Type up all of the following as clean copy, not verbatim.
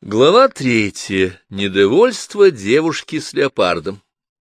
Глава 3. Недовольство девушки с леопардом.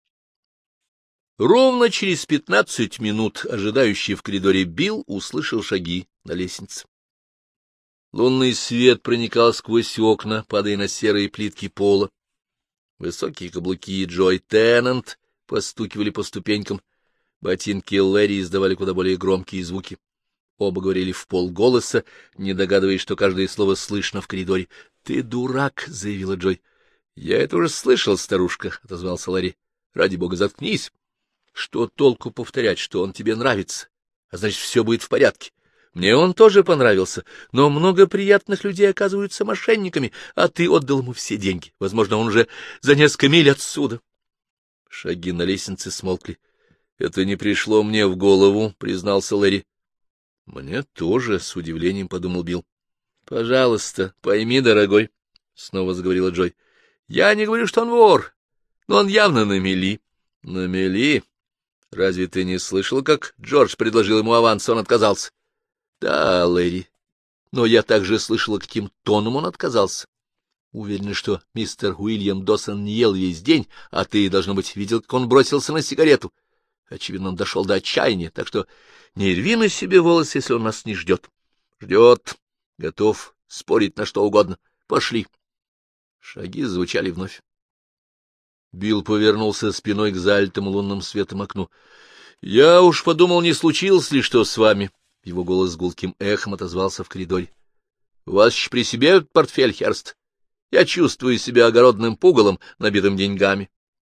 Ровно через 15 минут ожидающий в коридоре Билл услышал шаги на лестнице. Лунный свет проникал сквозь окна, падая на серые плитки пола. Высокие каблуки Джой Теннант постукивали по ступенькам, ботинки Лэри издавали куда более громкие звуки. Оба говорили вполголоса, не догадываясь, что каждое слово слышно в коридоре. — Ты дурак, — заявила Джой. — Я это уже слышал, старушка, — отозвался Ларри. — Ради бога, заткнись. Что толку повторять, что он тебе нравится? А значит, все будет в порядке. Мне он тоже понравился, но много приятных людей оказываются мошенниками, а ты отдал ему все деньги. Возможно, он уже за несколько миль отсюда. Шаги на лестнице смолкли. — Это не пришло мне в голову, — признался Ларри. — Мне тоже, — с удивлением подумал Билл. — Пожалуйста, пойми, дорогой, — снова заговорила Джой. — Я не говорю, что он вор, но он явно на мели. — На мели? Разве ты не слышал, как Джордж предложил ему аванс, он отказался? — Да, Лэри, но я также слышала, каким тоном он отказался. Уверен, что мистер Уильям Досон не ел весь день, а ты, должно быть, видел, как он бросился на сигарету. Очевидно, он дошел до отчаяния, так что не рви на себе волосы, если он нас не ждет. Ждет, готов спорить на что угодно. Пошли. Шаги звучали вновь. Билл повернулся спиной к залитому лунным светом окну. — Я уж подумал, не случилось ли что с вами. Его голос с гулким эхом отозвался в коридоре. — У вас еще при себе портфель, Херст? Я чувствую себя огородным пугалом, набитым деньгами.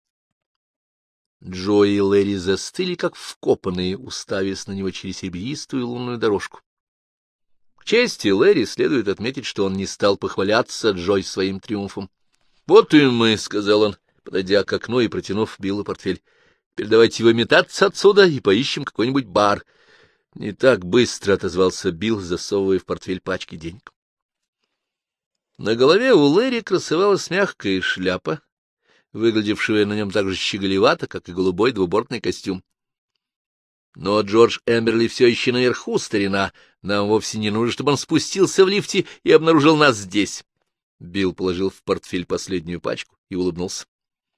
Джо и Лэри застыли, как вкопанные, уставясь на него через серебристую лунную дорожку. К чести Лэри следует отметить, что он не стал похваляться Джой своим триумфом. — Вот и мы, — сказал он, подойдя к окну и протянув Биллу портфель. — Теперь давайте выметаться отсюда и поищем какой-нибудь бар. — Не так быстро, — отозвался Билл, засовывая в портфель пачки денег. На голове у Лэри красовалась мягкая шляпа, выглядевшая на нем так же щеголевато, как и голубой двубортный костюм. Но Джордж Эмберли все еще наверху, старина. Нам вовсе не нужно, чтобы он спустился в лифте и обнаружил нас здесь. Билл положил в портфель последнюю пачку и улыбнулся.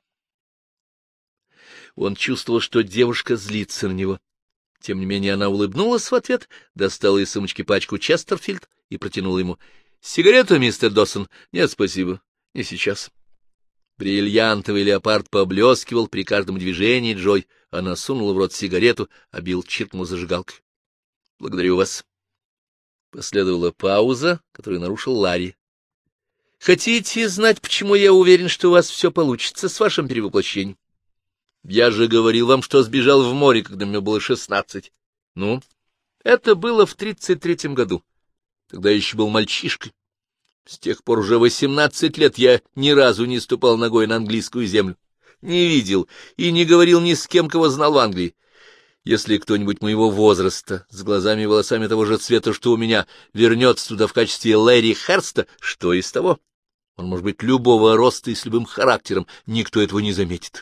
Он чувствовал, что девушка злится на него. Тем не менее она улыбнулась в ответ, достала из сумочки пачку Честерфилд и протянула ему. — Сигарета, мистер Доссон? — Нет, спасибо, не сейчас. Бриллиантовый леопард поблескивал при каждом движении Джой. Она сунула в рот сигарету, а Билл чиркнул зажигалкой. — Благодарю вас. Последовала пауза, которую нарушил Ларри. — Хотите знать, почему я уверен, что у вас все получится с вашим перевоплощением? Я же говорил вам, что сбежал в море, когда мне было 16. Ну, это было в 33-м году. Тогда я еще был мальчишкой. С тех пор уже 18 лет я ни разу не ступал ногой на английскую землю, не видел и не говорил ни с кем, кого знал в Англии. Если кто-нибудь моего возраста, с глазами и волосами того же цвета, что у меня, вернется туда в качестве Лэри Херста, что из того? Он может быть любого роста и с любым характером, никто этого не заметит.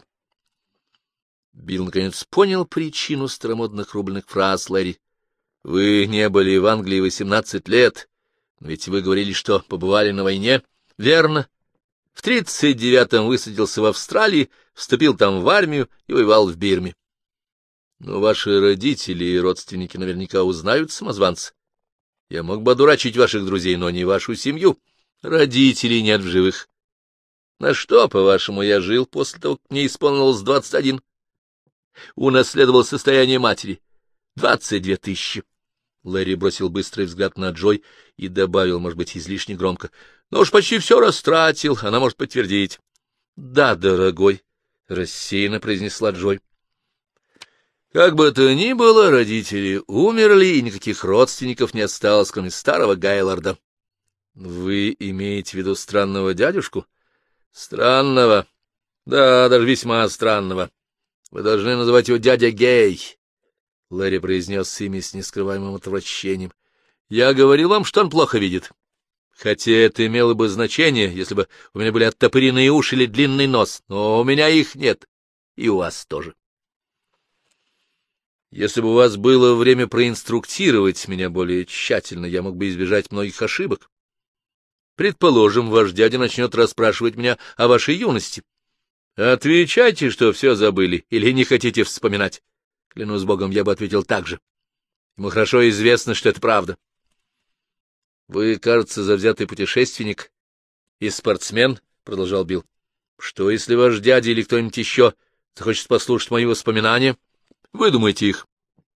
Билл наконец понял причину старомодных рубленых фраз Лэри. — Вы не были в Англии 18 лет, но ведь вы говорили, что побывали на войне. — Верно. В 39-м высадился в Австралии, вступил там в армию и воевал в Бирме. Но ваши родители и родственники наверняка узнают самозванца. Я мог бы одурачить ваших друзей, но не вашу семью. Родителей нет в живых. На что, по-вашему, я жил после того, как мне исполнилось 21? Унаследовал состояние матери. 22 тысячи. Лэри бросил быстрый взгляд на Джой и добавил, может быть, излишне громко. — Но уж почти все растратил, она может подтвердить. — Да, дорогой, — рассеянно произнесла Джой. Как бы то ни было, родители умерли, и никаких родственников не осталось, кроме старого Гайларда. — Вы имеете в виду странного дядюшку? — Странного. Да, даже весьма странного. Вы должны называть его дядя Гей. Лэри произнес имя с нескрываемым отвращением. — Я говорил вам, что он плохо видит. Хотя это имело бы значение, если бы у меня были оттопыренные уши или длинный нос, но у меня их нет, и у вас тоже. Если бы у вас было время проинструктировать меня более тщательно, я мог бы избежать многих ошибок. Предположим, ваш дядя начнет расспрашивать меня о вашей юности. Отвечайте, что все забыли, или не хотите вспоминать. Клянусь богом, я бы ответил так же. Ему хорошо известно, что это правда. Вы, кажется, завзятый путешественник и спортсмен, — продолжал Билл. Что, если ваш дядя или кто-нибудь еще захочет послушать мои воспоминания? Выдумайте их.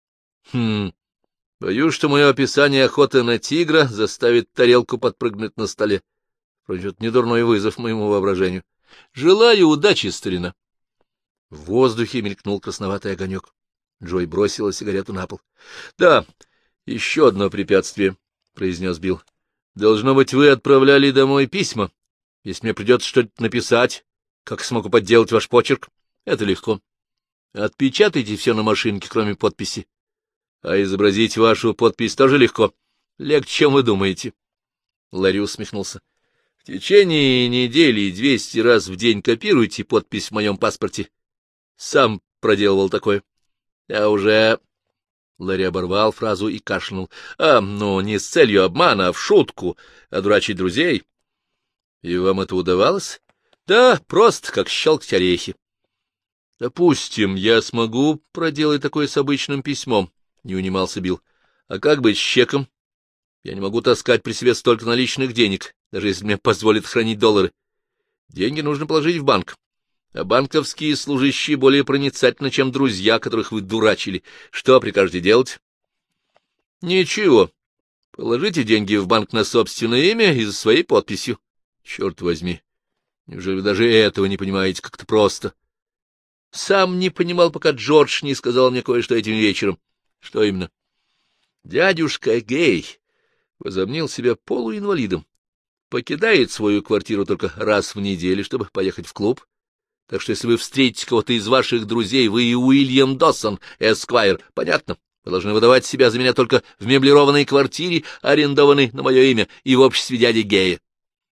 Боюсь, что мое описание охоты на тигра заставит тарелку подпрыгнуть на столе. Впрочем, это недурной вызов моему воображению. Желаю удачи, старина. В воздухе мелькнул красноватый огонек. Джой бросила сигарету на пол. — Да, еще одно препятствие, — произнес Билл. — Должно быть, вы отправляли домой письма. Если мне придется что-то написать, как смогу подделать ваш почерк? Это легко. Отпечатайте все на машинке, кроме подписи. А изобразить вашу подпись тоже легко. Легче, чем вы думаете. Ларри усмехнулся. В течение недели 200 раз в день копируйте подпись в моем паспорте. Сам проделывал такое. Я уже... Ларри оборвал фразу и кашлянул. Ну, не с целью обмана, а в шутку. Одурачить друзей. И вам это удавалось? Да, просто как щелкать орехи. Допустим, я смогу проделать такое с обычным письмом. — не унимался Билл. — А как быть с чеком? Я не могу таскать при себе столько наличных денег, даже если мне позволят хранить доллары. Деньги нужно положить в банк. А банковские служащие более проницательны, чем друзья, которых вы дурачили. Что прикажете делать? — Ничего. Положите деньги в банк на собственное имя и за своей подписью. Черт возьми, неужели вы даже этого не понимаете как-то просто? Сам не понимал, пока Джордж не сказал мне кое-что этим вечером. Что именно? Дядюшка Гей возомнил себя полуинвалидом, покидает свою квартиру только раз в неделю, чтобы поехать в клуб. Так что если вы встретите кого-то из ваших друзей, вы и Уильям Доссон, эсквайр, понятно? Вы должны выдавать себя за меня только в меблированной квартире, арендованной на мое имя, и в обществе дяди Гея.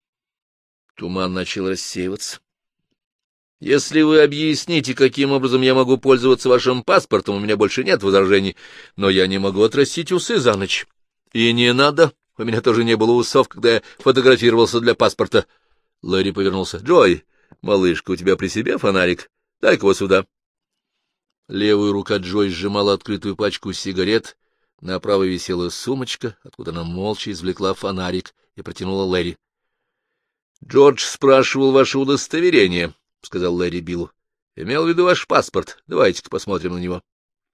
Туман начал рассеиваться. Если вы объясните, каким образом я могу пользоваться вашим паспортом, у меня больше нет возражений, но я не могу отрастить усы за ночь. И не надо, у меня тоже не было усов, когда я фотографировался для паспорта. Ларри повернулся. — Джой, малышка, у тебя при себе фонарик? Дай-ка его сюда. Левая рука Джой сжимала открытую пачку сигарет, на правой висела сумочка, откуда она молча извлекла фонарик и протянула Ларри. — Джордж спрашивал ваше удостоверение, —— сказал Ларри Биллу. — Имел в виду ваш паспорт. Давайте-ка посмотрим на него.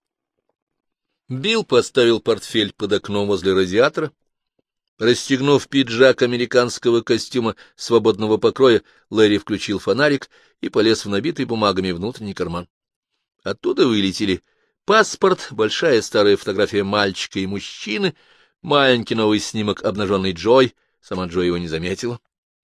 Билл поставил портфель под окном возле радиатора. Расстегнув пиджак американского костюма свободного покроя, Ларри включил фонарик и полез в набитый бумагами внутренний карман. Оттуда вылетели паспорт, большая старая фотография мальчика и мужчины, маленький новый снимок обнаженной Джой. Сама Джой его не заметила.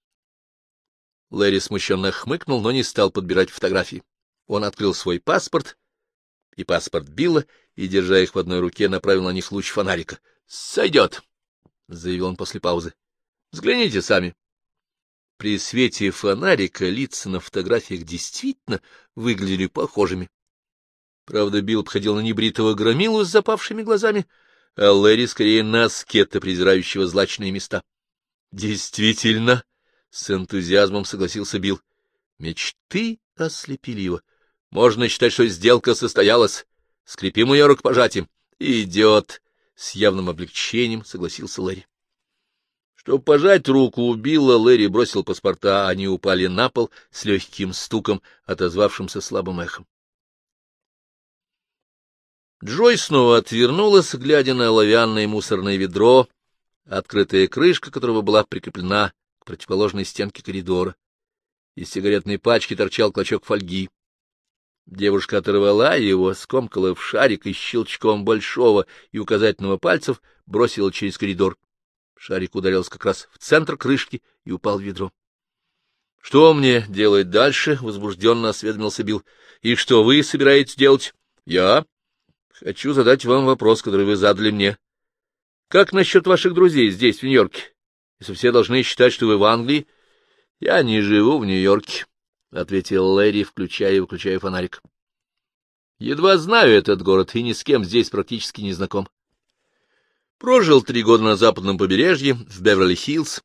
Ларри смущенно хмыкнул, но не стал подбирать фотографии. Он открыл свой паспорт и паспорт Билла и, держа их в одной руке, направил на них луч фонарика. — Сойдет, — заявил он после паузы. — Взгляните сами. При свете фонарика лица на фотографиях действительно выглядели похожими. Правда, Билл походил на небритого громилу с запавшими глазами, а Ларри скорее на аскета, презирающего злачные места. — Действительно, — с энтузиазмом согласился Билл. Мечты ослепили его. Можно считать, что сделка состоялась. Скрепим ее рукопожатием. Идет. С явным облегчением согласился Ларри. Чтобы пожать руку у Билла, Ларри бросил паспорта, а они упали на пол с легким стуком, отозвавшимся слабым эхом. Джой снова отвернулась, глядя на оловянное мусорное ведро, открытая крышка которого была прикреплена к противоположной стенке коридора. Из сигаретной пачки торчал клочок фольги. Девушка оторвала его, скомкала в шарик и щелчком большого и указательного пальцев бросила через коридор. Шарик ударился как раз в центр крышки и упал в ведро. — Что мне делать дальше? — возбужденно осведомился Билл. — И что вы собираетесь делать? — Я хочу задать вам вопрос, который вы задали мне. Как насчет ваших друзей здесь, в Нью-Йорке? Если все должны считать, что вы в Англии... — Я не живу в Нью-Йорке, — ответил Ларри, включая и выключая фонарик. — Едва знаю этот город и ни с кем здесь практически не знаком. Прожил 3 года на западном побережье, в Беверли-Хиллз,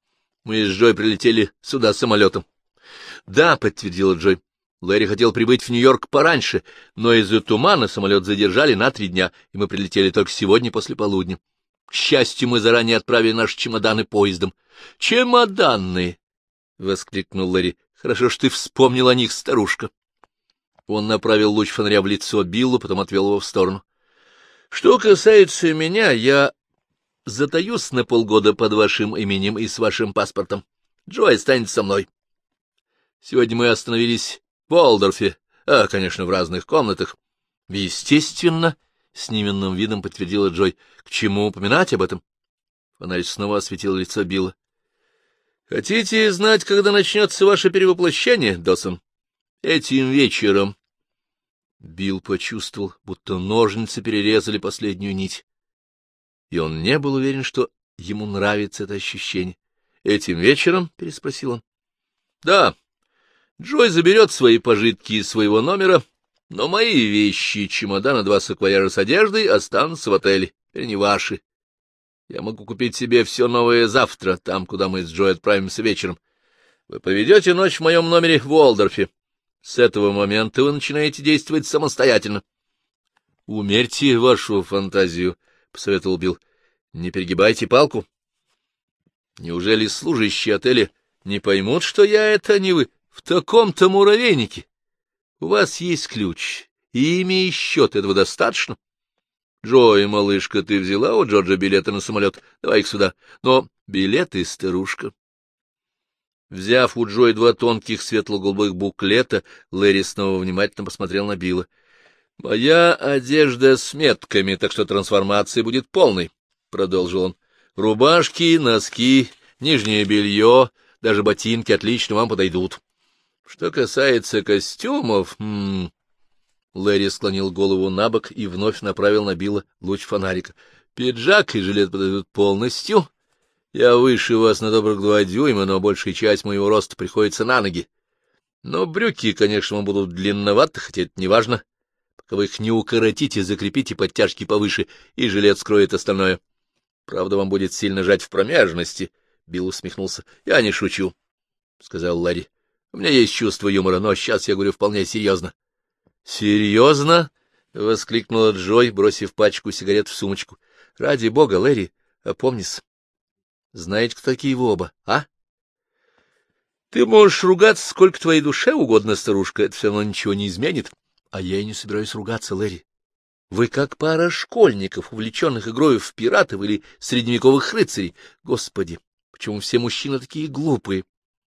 Мы с Джой прилетели сюда самолетом. — Да, — подтвердила Джой. Лэри хотел прибыть в Нью-Йорк пораньше, но из-за тумана самолет задержали на 3 дня, и мы прилетели только сегодня после полудня. К счастью, мы заранее отправили наши чемоданы поездом. — Чемоданные! — воскликнул Лэри. — Хорошо, что ты вспомнил о них, старушка. Он направил луч фонаря в лицо Биллу, потом отвел его в сторону. — Что касается меня, я затаюсь на полгода под вашим именем и с вашим паспортом. Джой останется со мной. Сегодня мы остановились в Уолдорфе, конечно, в разных комнатах. — Естественно, — с невинным видом подтвердила Джой. — К чему упоминать об этом? Фонарь снова осветил лицо Билла. — Хотите знать, когда начнется ваше перевоплощение, Доссон? — Этим вечером. Билл почувствовал, будто ножницы перерезали последнюю нить. И он не был уверен, что ему нравится это ощущение. — Этим вечером? — переспросил он. — Да. Джой заберет свои пожитки из своего номера, но мои вещи, чемодан и 2 саквояжа с одеждой останутся в отеле, теперь не ваши. Я могу купить себе все новое завтра, там, куда мы с Джой отправимся вечером. Вы проведете ночь в моем номере в Уолдорфе. С этого момента вы начинаете действовать самостоятельно. — Умерьте вашу фантазию, — посоветовал Билл. — Не перегибайте палку. Неужели служащие отеля не поймут, что я это не вы? В таком-то муравейнике. У вас есть ключ, имя и счет, этого достаточно? Джой, малышка, ты взяла у Джорджа билеты на самолет? Давай их сюда. Но билеты, старушка. Взяв у Джой 2 тонких светло-голубых буклета, Лэри снова внимательно посмотрел на Билла. — Моя одежда с метками, так что трансформация будет полной, — продолжил он. — Рубашки, носки, нижнее белье, даже ботинки отлично вам подойдут. Что касается костюмов... Лэри склонил голову набок и вновь направил на Билла луч фонарика. — Пиджак и жилет подойдут полностью. Я выше вас на добрых 2 дюйма, но большая часть моего роста приходится на ноги. Но брюки, конечно, вам будут длинноваты, хотя это не важно. Пока вы их не укоротите, закрепите подтяжки повыше, и жилет скроет остальное. Правда, вам будет сильно жать в промежности. Билл усмехнулся. — Я не шучу, — сказал Лэри. — У меня есть чувство юмора, но сейчас я говорю вполне серьезно. — Серьезно? — воскликнула Джой, бросив пачку сигарет в сумочку. — Ради бога, Лэри, опомнись. Знаете, кто такие вы оба, а? — Ты можешь ругаться сколько твоей душе угодно, старушка, это все равно ничего не изменит. А я и не собираюсь ругаться, Лэри. Вы как пара школьников, увлеченных игрой в пиратов или средневековых рыцарей. Господи, почему все мужчины такие глупые?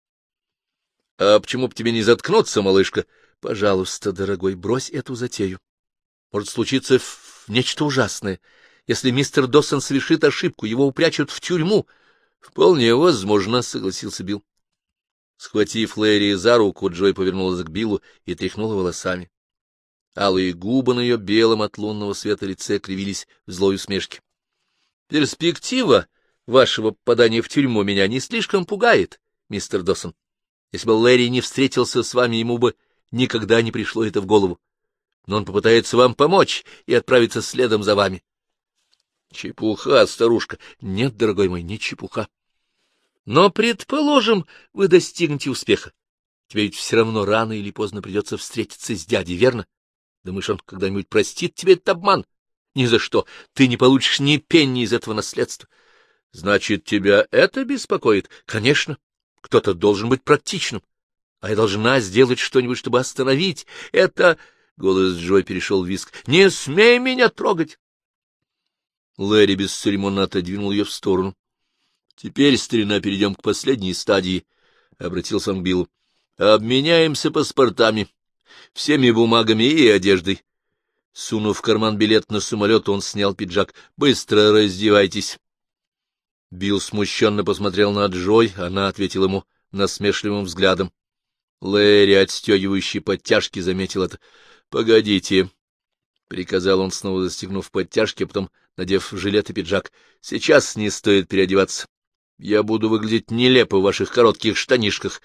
— А почему бы тебе не заткнуться, малышка? — Пожалуйста, дорогой, брось эту затею. Может случиться нечто ужасное. Если мистер Доссон совершит ошибку, его упрячут в тюрьму. — Вполне возможно, — согласился Билл. Схватив Лэри за руку, Джой повернулась к Биллу и тряхнула волосами. Алые губы на ее белом от лунного света лице кривились в злой усмешке. — Перспектива вашего попадания в тюрьму меня не слишком пугает, мистер Доссон. Если бы Лэри не встретился с вами, ему бы никогда не пришло это в голову. Но он попытается вам помочь и отправиться следом за вами. — Чепуха, старушка. — Нет, дорогой мой, не чепуха. Но, предположим, вы достигнете успеха. Тебе ведь все равно рано или поздно придется встретиться с дядей, верно? Думаешь, он когда-нибудь простит тебе этот обман? Ни за что. Ты не получишь ни пенни из этого наследства. Значит, тебя это беспокоит? Конечно. Кто-то должен быть практичным. А я должна сделать что-нибудь, чтобы остановить это... Голос Джой перешел в визг. — Не смей меня трогать! Лэри бесцеремонно отодвинул ее в сторону. — Теперь, старина, перейдем к последней стадии, — обратился он к Биллу. — Обменяемся паспортами, всеми бумагами и одеждой. Сунув в карман билет на самолет, он снял пиджак. — Быстро раздевайтесь. Билл смущенно посмотрел на Джой, она ответила ему насмешливым взглядом. Лэри, отстегивающий подтяжки, заметил это. — Погодите, — приказал он, снова застегнув подтяжки, а потом надев жилет и пиджак. — Сейчас не стоит переодеваться. Я буду выглядеть нелепо в ваших коротких штанишках.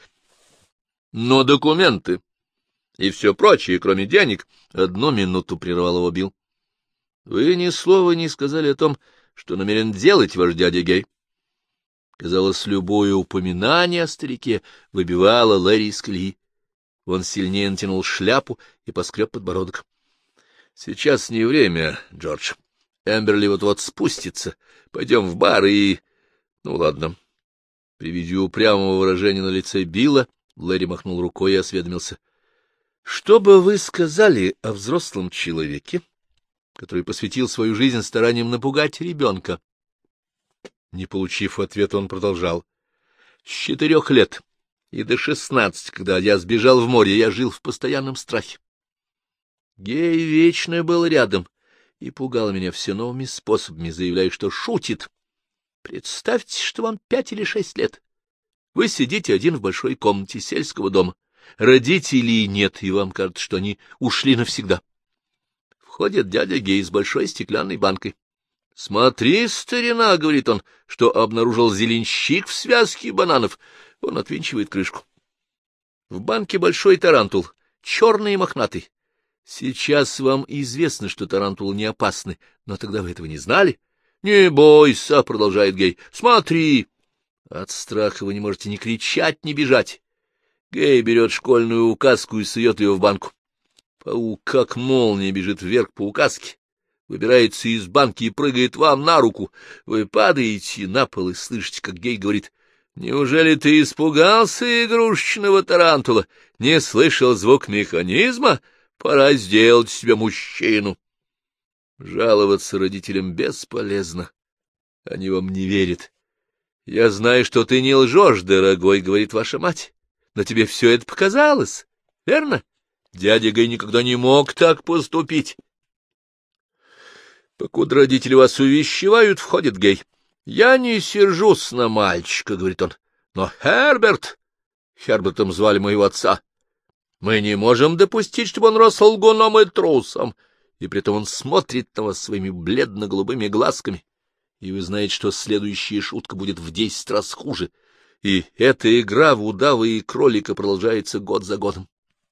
Но документы и все прочее, кроме денег... — 1 минуту, — прервал его Билл. — Вы ни слова не сказали о том, что намерен делать ваш дядя Гей. Казалось, любое упоминание о старике выбивало Ларри из колеи. Он сильнее натянул шляпу и поскреб подбородок. — Сейчас не время, Джордж. Эмберли вот-вот спустится. Пойдем в бар и... Ну, ладно. При виде упрямого выражения на лице Билла Ларри махнул рукой и осведомился. — Что бы вы сказали о взрослом человеке, который посвятил свою жизнь стараниям напугать ребенка? Не получив ответа, он продолжал. — С 4 лет и до 16, когда я сбежал в море, я жил в постоянном страхе. Гей вечно был рядом и пугал меня все новыми способами, заявляя, что шутит. Представьте, что вам 5 или 6 лет. Вы сидите один в большой комнате сельского дома. Родителей нет, и вам кажется, что они ушли навсегда. Входит дядя Гей с большой стеклянной банкой. — Смотри, старина, — говорит он, — что обнаружил зеленщик в связке бананов. Он отвинчивает крышку. В банке большой тарантул, черный и мохнатый. Сейчас вам известно, что тарантулы не опасны, но тогда вы этого не знали. — Не бойся, — продолжает Гей, — смотри. От страха вы не можете ни кричать, ни бежать. Гей берет школьную указку и сует ее в банку. Паук, как молния, бежит вверх по указке, выбирается из банки и прыгает вам на руку. Вы падаете на пол и слышите, как Гей говорит: «Неужели ты испугался игрушечного тарантула? Не слышал звук механизма? Пора сделать себе мужчину». Жаловаться родителям бесполезно. Они вам не верят. «Я знаю, что ты не лжешь, дорогой», — говорит ваша мать, — «но тебе все это показалось, верно? Дядя Гей никогда не мог так поступить». Покуда родители вас увещевают, входит Гей. «Я не сержусь на мальчика», — говорит он, — «но Херберт...» Хербертом звали моего отца. «Мы не можем допустить, чтобы он рос лгуном и трусом». И притом он смотрит на вас своими бледно-голубыми глазками. И вы знаете, что следующая шутка будет в 10 раз хуже. И эта игра в удава и кролика продолжается год за годом.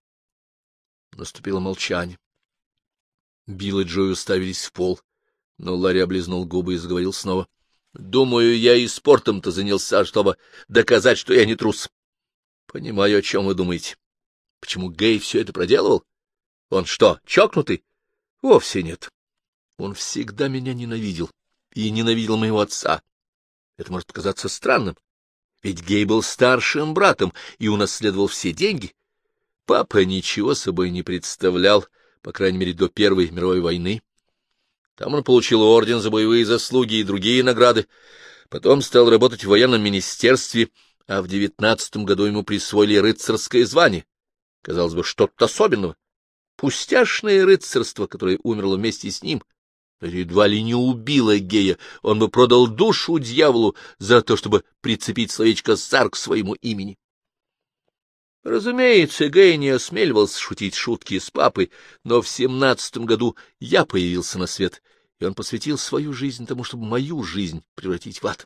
Наступило молчание. Билл и Джой уставились в пол, но Ларри облизнул губы и заговорил снова. — Думаю, я и спортом-то занялся, чтобы доказать, что я не трус. — Понимаю, о чем вы думаете. Почему Гей все это проделывал? Он что, чокнутый? Вовсе нет. Он всегда меня ненавидел и ненавидел моего отца. Это может показаться странным, ведь Гей был старшим братом и унаследовал все деньги. Папа ничего собой не представлял, по крайней мере, до Первой мировой войны. Там он получил орден за боевые заслуги и другие награды. Потом стал работать в военном министерстве, а в 19 году ему присвоили рыцарское звание. Казалось бы, что-то особенного. Пустяшное рыцарство, которое умерло вместе с ним, едва ли не убило Гея. Он бы продал душу дьяволу за то, чтобы прицепить словечко «цар» к своему имени. Разумеется, Гей не осмеливался шутить шутки с папой, но в 17 году я появился на свет, и он посвятил свою жизнь тому, чтобы мою жизнь превратить в ад.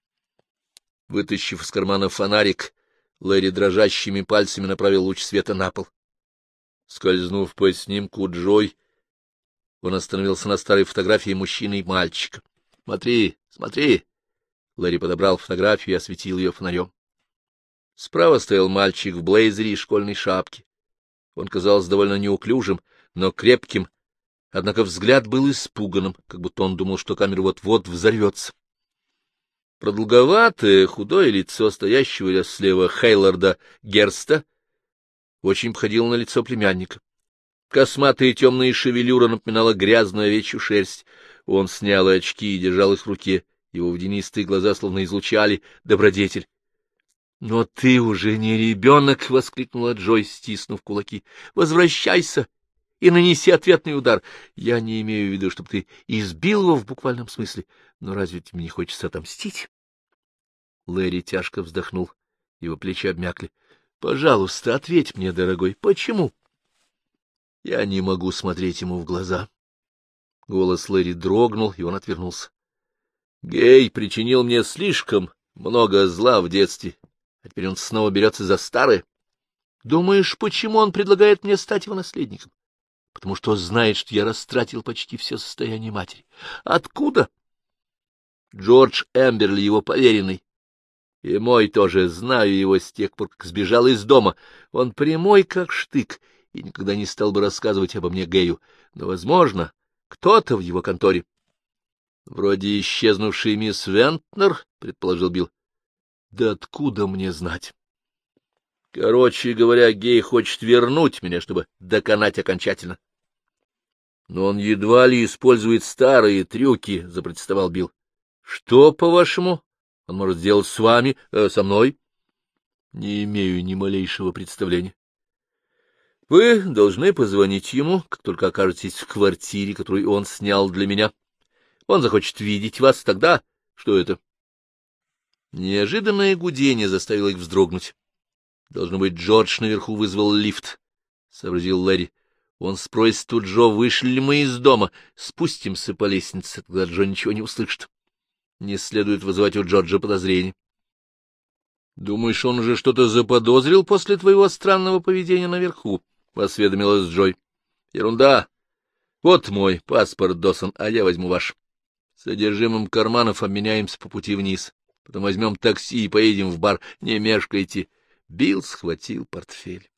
Вытащив из кармана фонарик, Ларри дрожащими пальцами направил луч света на пол. Скользнув по снимку Джой, он остановился на старой фотографии мужчины и мальчика. — Смотри, смотри! Ларри подобрал фотографию и осветил ее фонарем. Справа стоял мальчик в блейзере и школьной шапке. Он казался довольно неуклюжим, но крепким, однако взгляд был испуганным, как будто он думал, что камера вот-вот взорвется. Продолговатое, худое лицо стоящего слева Хейларда Герста очень походило на лицо племянника. Косматая темная шевелюра напоминала грязную овечью шерсть. Он снял очки и держал их в руке. Его водянистые глаза словно излучали добродетель. — Но ты уже не ребенок! — воскликнула Джой, стиснув кулаки. — Возвращайся и нанеси ответный удар. Я не имею в виду, чтобы ты избил его в буквальном смысле, но разве тебе не хочется отомстить? Ларри тяжко вздохнул. Его плечи обмякли. — Пожалуйста, ответь мне, дорогой, почему? Я не могу смотреть ему в глаза. Голос Ларри дрогнул, и он отвернулся. Гей причинил мне слишком много зла в детстве, а теперь он снова берется за старое. Думаешь, почему он предлагает мне стать его наследником? Потому что знает, что я растратил почти все состояние матери. Откуда? Джордж Эмберли, его поверенный, И мой тоже, знаю его с тех пор, как сбежал из дома. Он прямой, как штык, и никогда не стал бы рассказывать обо мне Гею. Но, возможно, кто-то в его конторе. — Вроде исчезнувший мисс Вентнер, — предположил Билл. — Да откуда мне знать? Короче говоря, Гей хочет вернуть меня, чтобы доконать окончательно. — Но он едва ли использует старые трюки, — запротестовал Билл. — Что, по-вашему, он может сделать с вами, со мной? — Не имею ни малейшего представления. — Вы должны позвонить ему, как только окажетесь в квартире, которую он снял для меня. Он захочет видеть вас тогда. Что это? Неожиданное гудение заставило их вздрогнуть. Должно быть, Джордж наверху вызвал лифт, — сообразил Ларри. Он спросит у Джо, вышли ли мы из дома. Спустимся по лестнице, тогда Джо ничего не услышит. Не следует вызывать у Джорджа подозрений. — Думаешь, он уже что-то заподозрил после твоего странного поведения наверху? — осведомилась Джой. — Ерунда. Вот мой паспорт, Досон, а я возьму ваш. Содержимым карманов обменяемся по пути вниз. Потом возьмем такси и поедем в бар. Не мешкайте. Билл схватил портфель.